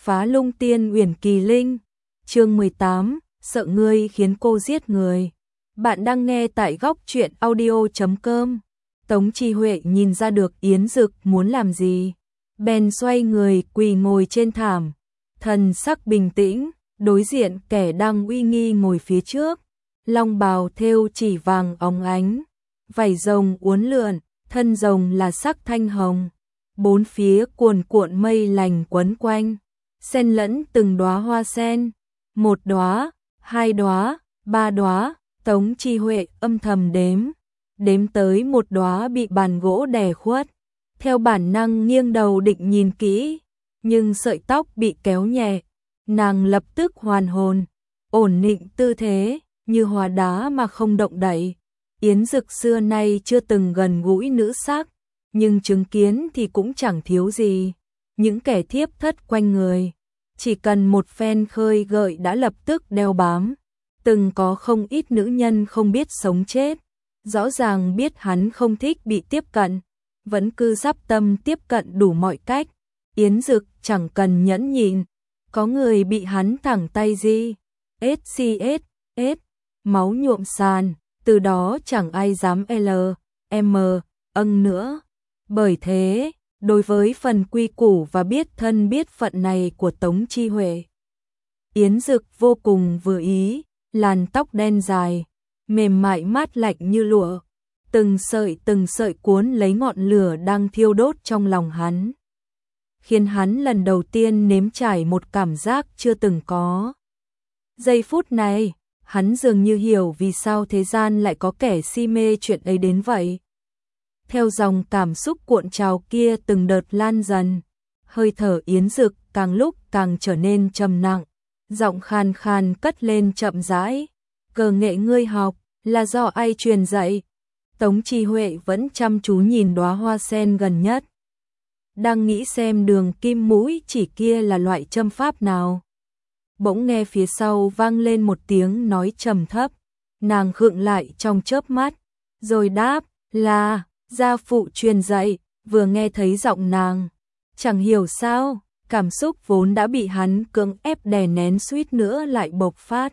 Phá Lung Tiên Uyển Kỳ Linh, chương 18, sợ ngươi khiến cô giết người. Bạn đang nghe tại góc truyện audio.com. Tống Chi Huệ nhìn ra được Yến Dực muốn làm gì, bèn xoay người quỳ ngồi trên thảm, thần sắc bình tĩnh, đối diện kẻ đang uy nghi ngồi phía trước, long bào thêu chỉ vàng óng ánh, vảy rồng uốn lượn, thân rồng là sắc thanh hồng, bốn phía cuồn cuộn mây lành quấn quanh, xen lẫn từng đóa hoa sen, một đóa, hai đóa, ba đóa. Tống Chi Huệ âm thầm đếm tới một đóa bị bàn gỗ đè khuất, theo bản năng nghiêng đầu định nhìn kỹ, nhưng sợi tóc bị kéo nhẹ, nàng lập tức hoàn hồn, ổn định tư thế, như hóa đá mà không động đậy. Yến Dực xưa nay chưa từng gần gũi nữ sắc, nhưng chứng kiến thì cũng chẳng thiếu gì, những kẻ thiếp thất quanh người, chỉ cần một phen khơi gợi đã lập tức đeo bám. Từng có không ít nữ nhân không biết sống chết, rõ ràng biết hắn không thích bị tiếp cận, vẫn cứ dắp tâm tiếp cận đủ mọi cách. Yến Dực chẳng cần nhẫn nhịn, có người bị hắn thẳng tay gì, SCS, máu nhuộm sàn, từ đó chẳng ai dám âng nữa. Bởi thế, đối với phần quy củ và biết thân biết phận này của Tống Chi Huệ, Yến Dực vô cùng vừa ý. Làn tóc đen dài, mềm mại mát lạnh như lụa, từng sợi cuốn lấy ngọn lửa đang thiêu đốt trong lòng hắn, khiến hắn lần đầu tiên nếm trải một cảm giác chưa từng có. Giây phút này, hắn dường như hiểu vì sao thế gian lại có kẻ si mê chuyện ấy đến vậy. Theo dòng cảm xúc cuộn trào kia từng đợt lan dần, hơi thở Yến Dực càng lúc càng trở nên trầm nặng. Giọng khàn khàn cất lên chậm rãi, cờ nghệ ngươi học, là do ai truyền dạy? Tống Chi Huệ vẫn chăm chú nhìn đóa hoa sen gần nhất, đang nghĩ xem đường kim mũi chỉ kia là loại châm pháp nào. Bỗng nghe phía sau vang lên một tiếng nói trầm thấp, nàng khựng lại trong chớp mắt, rồi đáp, là, gia phụ truyền dạy. Vừa nghe thấy giọng nàng, chẳng hiểu sao, cảm xúc vốn đã bị hắn cưỡng ép đè nén suýt nữa lại bộc phát.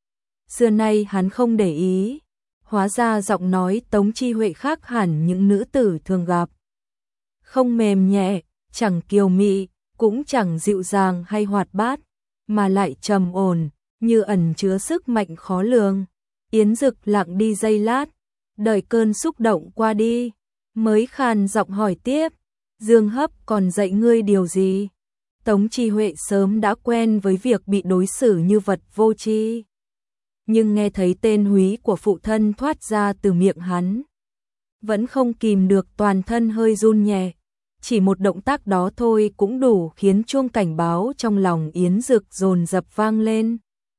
Xưa nay hắn không để ý, hóa ra giọng nói Tống Chi Huệ khác hẳn những nữ tử thường gặp. Không mềm nhẹ, chẳng kiều mị, cũng chẳng dịu dàng hay hoạt bát, mà lại trầm ổn, như ẩn chứa sức mạnh khó lường. Yến Dực lặng đi giây lát, đợi cơn xúc động qua đi, mới khàn giọng hỏi tiếp, Dương Hấp còn dạy ngươi điều gì? Tống Chi Huệ sớm đã quen với việc bị đối xử như vật vô tri, nhưng nghe thấy tên húy của phụ thân thoát ra từ miệng hắn, vẫn không kìm được toàn thân hơi run nhẹ. Chỉ một động tác đó thôi cũng đủ khiến chuông cảnh báo trong lòng Yến Dực dồn dập vang lên.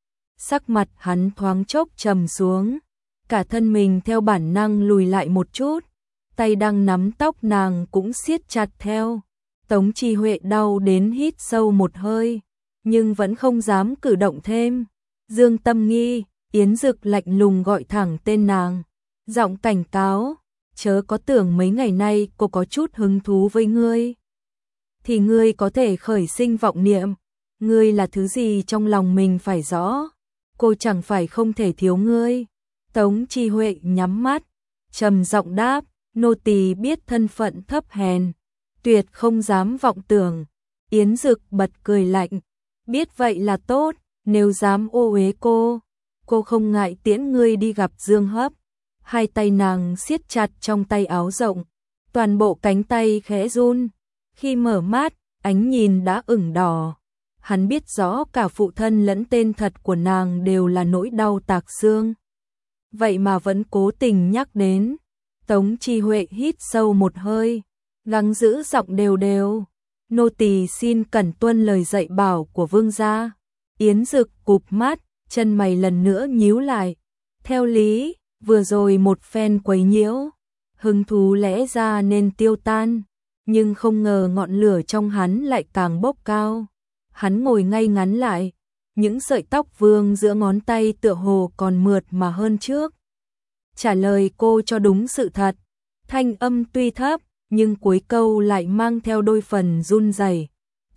Sắc mặt hắn thoáng chốc trầm xuống, cả thân mình theo bản năng lùi lại một chút, tay đang nắm tóc nàng cũng siết chặt theo. Tống Chi Huệ đau đến hít sâu một hơi, nhưng vẫn không dám cử động thêm. Dương Tâm Nghi, Yến Dực lạnh lùng gọi thẳng tên nàng, giọng cảnh cáo, chớ có tưởng mấy ngày nay cô có chút hứng thú với ngươi, thì ngươi có thể khởi sinh vọng niệm, ngươi là thứ gì trong lòng mình phải rõ, cô chẳng phải không thể thiếu ngươi. Tống Chi Huệ nhắm mắt, trầm giọng đáp, nô tỳ biết thân phận thấp hèn, tuyệt không dám vọng tưởng. Yến Dực bật cười lạnh, biết vậy là tốt, nếu dám ô uế cô không ngại tiễn ngươi đi gặp Dương Hấp. Hai tay nàng siết chặt trong tay áo rộng, toàn bộ cánh tay khẽ run. Khi mở mắt, ánh nhìn đã ửng đỏ. Hắn biết rõ cả phụ thân lẫn tên thật của nàng đều là nỗi đau tạc xương, vậy mà vẫn cố tình nhắc đến. Tống Chi Huệ hít sâu một hơi, gắng giữ giọng đều đều, nô tỳ xin cẩn tuân lời dạy bảo của vương gia. Yến Dực cụp mắt, chân mày lần nữa nhíu lại. Theo lý, vừa rồi một phen quấy nhiễu, hứng thú lẽ ra nên tiêu tan, nhưng không ngờ ngọn lửa trong hắn lại càng bốc cao. Hắn ngồi ngay ngắn lại, những sợi tóc vương giữa ngón tay tựa hồ còn mượt mà hơn trước. Trả lời cô cho đúng sự thật, thanh âm tuy thấp, nhưng cuối câu lại mang theo đôi phần run rẩy.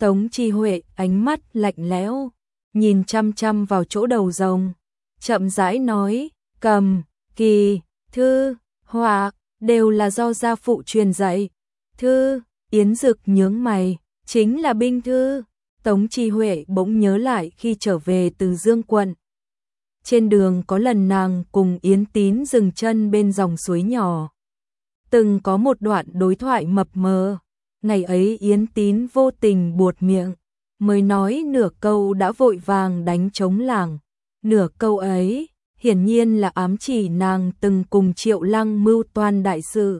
Tống Chi Huệ ánh mắt lạnh lẽo, nhìn chăm chăm vào chỗ đầu rồng, chậm rãi nói, cầm, kỳ, thư, họa, đều là do gia phụ truyền dạy. Thư, Yến Dực nhướng mày, chính là binh thư. Tống Chi Huệ bỗng nhớ lại khi trở về từ Dương quận. Trên đường có lần nàng cùng Yến Tín dừng chân bên dòng suối nhỏ. Từng có một đoạn đối thoại mập mờ. Ngày ấy Yến Tín vô tình buột miệng, mới nói nửa câu đã vội vàng đánh trống lảng. Nửa câu ấy, hiển nhiên là ám chỉ nàng từng cùng Triệu Lăng mưu toan đại sự.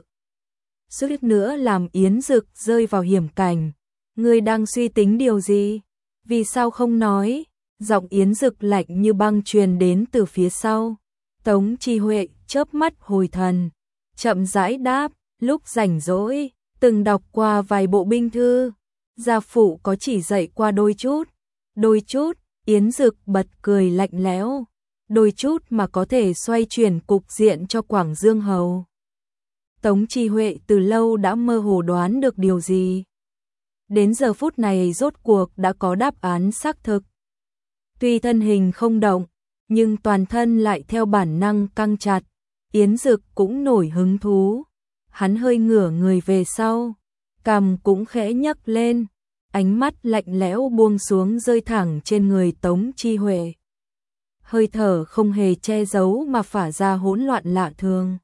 Suýt nữa làm Yến Dực rơi vào hiểm cảnh. Ngươi đang suy tính điều gì? Vì sao không nói? Giọng Yến Dực lạnh như băng truyền đến từ phía sau. Tống Chi Huệ chớp mắt hồi thần, chậm rãi đáp, lúc rảnh rỗi, từng đọc qua vài bộ binh thư. Gia phụ có chỉ dạy qua đôi chút. Đôi chút, Yến Dực bật cười lạnh lẽo. Đôi chút mà có thể xoay chuyển cục diện cho Quảng Dương Hầu. Tống Chi Huệ từ lâu đã mơ hồ đoán được điều gì. Đến giờ phút này rốt cuộc đã có đáp án xác thực. Tuy thân hình không động, nhưng toàn thân lại theo bản năng căng chặt. Yến Dực cũng nổi hứng thú. Hắn hơi ngửa người về sau, cằm cũng khẽ nhấc lên, ánh mắt lạnh lẽo buông xuống rơi thẳng trên người Tống Chi Huệ. Hơi thở không hề che giấu mà phả ra hỗn loạn lạ thường.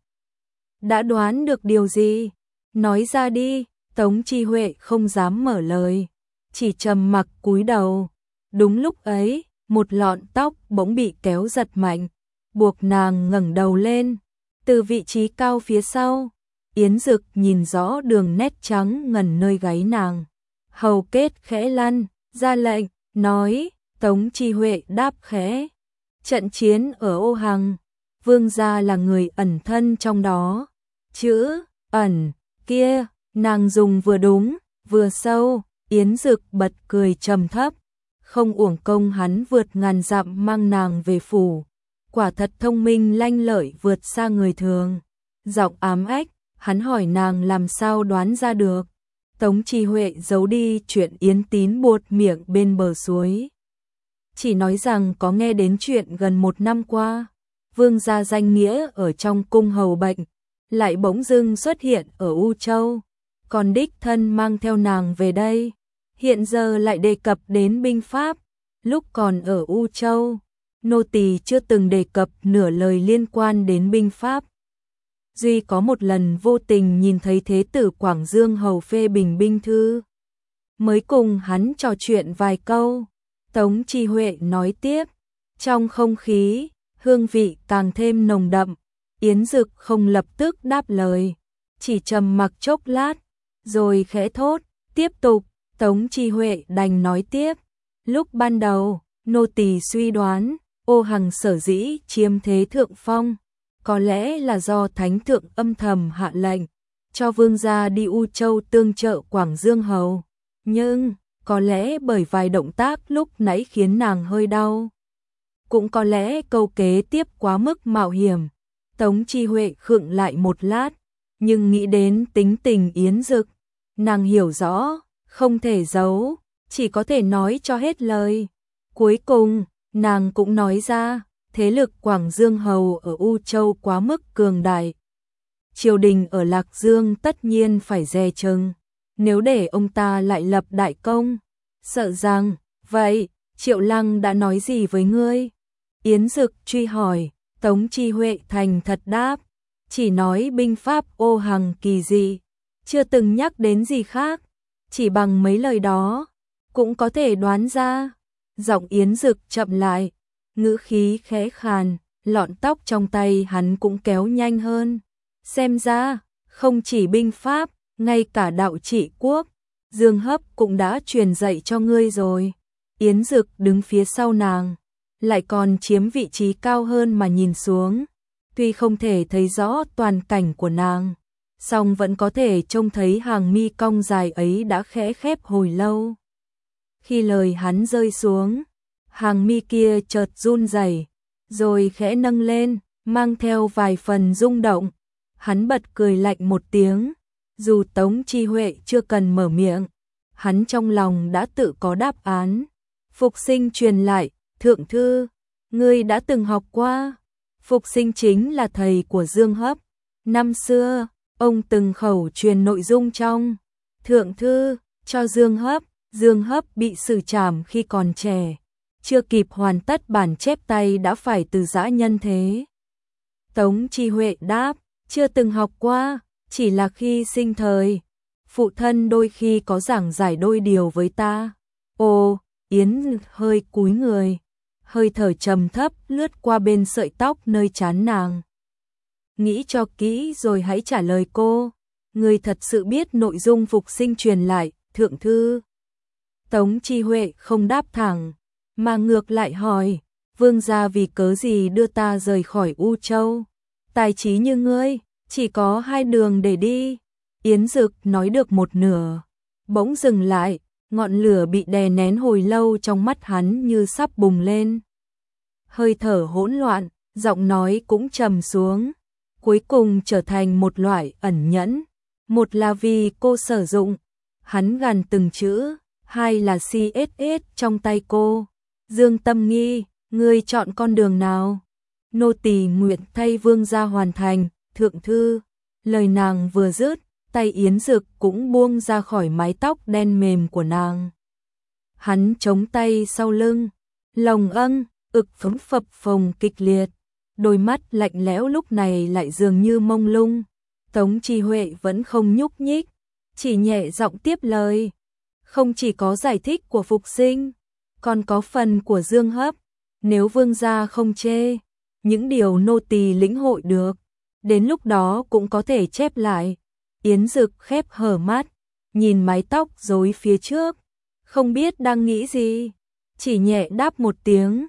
Đã đoán được điều gì? Nói ra đi. Tống Chi Huệ không dám mở lời, chỉ trầm mặc cúi đầu. Đúng lúc ấy, một lọn tóc bỗng bị kéo giật mạnh, buộc nàng ngẩng đầu lên. Từ vị trí cao phía sau, Yến Dực nhìn rõ đường nét trắng ngần nơi gáy nàng. Hầu kết khẽ lăn, ra lệnh, nói. Tống Chi Huệ đáp khẽ. Trận chiến ở Ô Hằng, vương gia là người ẩn thân trong đó. Chữ ẩn kia nàng dùng vừa đúng, vừa sâu. Yến Dực bật cười trầm thấp. Không uổng công hắn vượt ngàn dặm mang nàng về phủ. Quả thật thông minh lanh lợi vượt xa người thường. Giọng ám ách, hắn hỏi nàng làm sao đoán ra được. Tống Chi Huệ giấu đi chuyện Yến Tín buột miệng bên bờ suối. Chỉ nói rằng có nghe đến chuyện gần 1 năm qua, vương gia danh nghĩa ở trong cung hầu bệnh, lại bỗng dưng xuất hiện ở U Châu, còn đích thân mang theo nàng về đây. Hiện giờ lại đề cập đến binh pháp. Lúc còn ở U Châu, nô tỳ chưa từng đề cập nửa lời liên quan đến binh pháp. Duy có một lần vô tình nhìn thấy Thế tử Quảng Dương hầu phê bình binh thư, mới cùng hắn trò chuyện vài câu. Tống Chi Huệ nói tiếp, trong không khí, hương vị càng thêm nồng đậm. Yến Dực không lập tức đáp lời, chỉ trầm mặc chốc lát, rồi khẽ thốt, tiếp tục. Tống Chi Huệ đành nói tiếp, lúc ban đầu, nô tỳ suy đoán, Ô Hằng sở dĩ chiếm thế thượng phong, có lẽ là do thánh thượng âm thầm hạ lệnh, cho vương gia đi U Châu tương trợ Quảng Dương hầu. Nhưng, có lẽ bởi vài động tác lúc nãy khiến nàng hơi đau. Cũng có lẽ câu kế tiếp quá mức mạo hiểm. Tống Chi Huệ khựng lại một lát, nhưng nghĩ đến tính tình Yến Dực, nàng hiểu rõ, không thể giấu, chỉ có thể nói cho hết lời. Cuối cùng, nàng cũng nói ra, thế lực Quảng Dương hầu ở U Châu quá mức cường đại. Triều đình ở Lạc Dương tất nhiên phải dè chừng, nếu để ông ta lại lập đại công, sợ rằng, vậy, Triệu Lăng đã nói gì với ngươi? Yến Dực truy hỏi. Tống Chi Huệ thành thật đáp, chỉ nói binh pháp Ô Hằng kỳ dị, chưa từng nhắc đến gì khác, chỉ bằng mấy lời đó, cũng có thể đoán ra. Giọng Yến Dực chậm lại, ngữ khí khẽ khàn, lọn tóc trong tay hắn cũng kéo nhanh hơn. Xem ra, không chỉ binh pháp, ngay cả đạo trị quốc, Dương Hấp cũng đã truyền dạy cho ngươi rồi. Yến Dực đứng phía sau nàng, lại còn chiếm vị trí cao hơn mà nhìn xuống. Tuy không thể thấy rõ toàn cảnh của nàng, song vẫn có thể trông thấy hàng mi cong dài ấy đã khẽ khép hồi lâu. Khi lời hắn rơi xuống, hàng mi kia chợt run rẩy, rồi khẽ nâng lên, mang theo vài phần rung động. Hắn bật cười lạnh một tiếng, dù Tống Chi Huệ chưa cần mở miệng, hắn trong lòng đã tự có đáp án. Phục sinh truyền lại, thượng thư, ngươi đã từng học qua. Phục sinh chính là thầy của Dương Hấp. Năm xưa, ông từng khẩu truyền nội dung trong thượng thư cho Dương Hấp. Dương Hấp bị xử trảm khi còn trẻ, chưa kịp hoàn tất bản chép tay đã phải từ giã nhân thế. Tống Chi Huệ đáp, chưa từng học qua, chỉ là khi sinh thời, phụ thân đôi khi có giảng giải đôi điều với ta. Ồ, Yến hơi cúi người, hơi thở trầm thấp lướt qua bên sợi tóc nơi trán nàng. Nghĩ cho kỹ rồi hãy trả lời cô, người thật sự biết nội dung phục sinh truyền lại, thượng thư. Tống Chi Huệ không đáp thẳng, mà ngược lại hỏi, vương gia vì cớ gì đưa ta rời khỏi U Châu? Tài trí như ngươi, chỉ có hai đường để đi. Yến Dực nói được một nửa, bỗng dừng lại, ngọn lửa bị đè nén hồi lâu trong mắt hắn như sắp bùng lên. Hơi thở hỗn loạn, giọng nói cũng trầm xuống, cuối cùng trở thành một loại ẩn nhẫn. Một là vì cô sử dụng, hắn gằn từng chữ, hai là CSS trong tay cô. Dương Tâm Nghi, ngươi chọn con đường nào? Nô tỳ nguyện thay vương gia hoàn thành, thượng thư. Lời nàng vừa dứt, tay Yến Dực cũng buông ra khỏi mái tóc đen mềm của nàng. Hắn chống tay sau lưng, lòng ực phúng phập phồng kịch liệt, đôi mắt lạnh lẽo lúc này lại dường như mông lung. Tống Chi Huệ vẫn không nhúc nhích, chỉ nhẹ giọng tiếp lời. Không chỉ có giải thích của phục sinh, còn có phần của Dương Hấp. Nếu vương gia không chê, những điều nô tỳ lĩnh hội được, đến lúc đó cũng có thể chép lại. Yến Dực khép hở mắt, nhìn mái tóc rối phía trước, không biết đang nghĩ gì, chỉ nhẹ đáp một tiếng,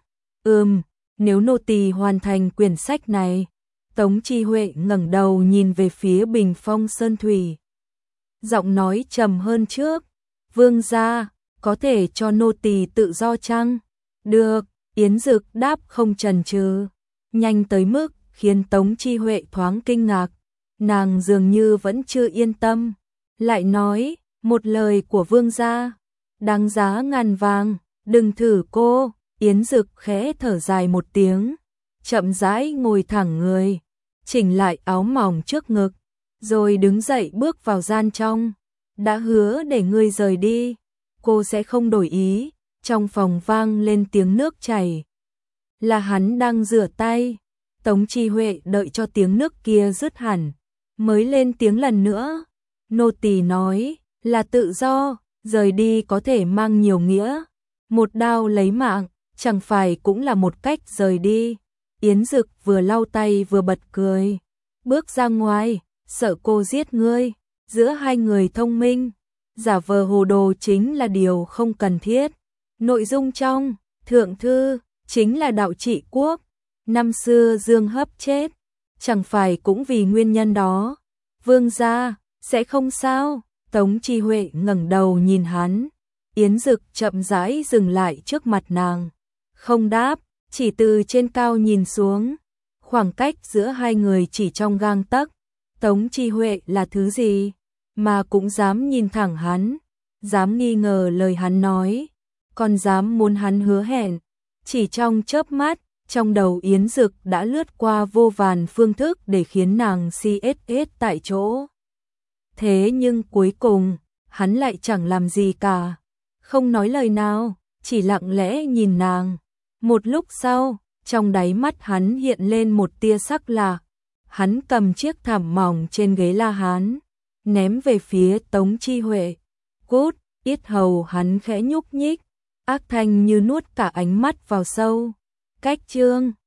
nếu nô tỳ hoàn thành quyển sách này. Tống Chi Huệ ngẩng đầu nhìn về phía bình phong sơn thủy. Giọng nói trầm hơn trước, vương gia, có thể cho nô tỳ tự do chăng? Được, Yến Dực đáp không chần chừ, nhanh tới mức khiến Tống Chi Huệ thoáng kinh ngạc. Nàng dường như vẫn chưa yên tâm, lại nói, một lời của vương gia, đáng giá ngàn vàng, đừng thử cô. Yến Dực khẽ thở dài một tiếng, chậm rãi ngồi thẳng người, chỉnh lại áo mỏng trước ngực, rồi đứng dậy bước vào gian trong. Đã hứa để ngươi rời đi, cô sẽ không đổi ý. Trong phòng vang lên tiếng nước chảy, là hắn đang rửa tay. Tống Chi Huệ đợi cho tiếng nước kia dứt hẳn, mới lên tiếng lần nữa. Nô tỳ nói là tự do, rời đi có thể mang nhiều nghĩa. Một đao lấy mạng, chẳng phải cũng là một cách rời đi. Yến Dực vừa lau tay vừa bật cười, bước ra ngoài, sợ cô giết ngươi. Giữa hai người thông minh, giả vờ hồ đồ chính là điều không cần thiết. Nội dung trong thượng thư chính là đạo trị quốc. Năm xưa Dương Hấp chết, chẳng phải cũng vì nguyên nhân đó. Vương gia, sẽ không sao? Tống Chi Huệ ngẩng đầu nhìn hắn. Yến Dực chậm rãi dừng lại trước mặt nàng, không đáp, chỉ từ trên cao nhìn xuống. Khoảng cách giữa hai người chỉ trong gang tấc. Tống Chi Huệ là thứ gì mà cũng dám nhìn thẳng hắn, dám nghi ngờ lời hắn nói, còn dám muốn hắn hứa hẹn. Chỉ trong chớp mắt, trong đầu Yến Dực đã lướt qua vô vàn phương thức để khiến nàng CSS tại chỗ. Thế nhưng cuối cùng, hắn lại chẳng làm gì cả, không nói lời nào, chỉ lặng lẽ nhìn nàng. Một lúc sau, trong đáy mắt hắn hiện lên một tia sắc lạ. Hắn cầm chiếc thảm mỏng trên ghế La Hán, ném về phía Tống Chi Huệ. Cút, yết hầu hắn khẽ nhúc nhích, ác thanh như nuốt cả ánh mắt vào sâu. Cách chương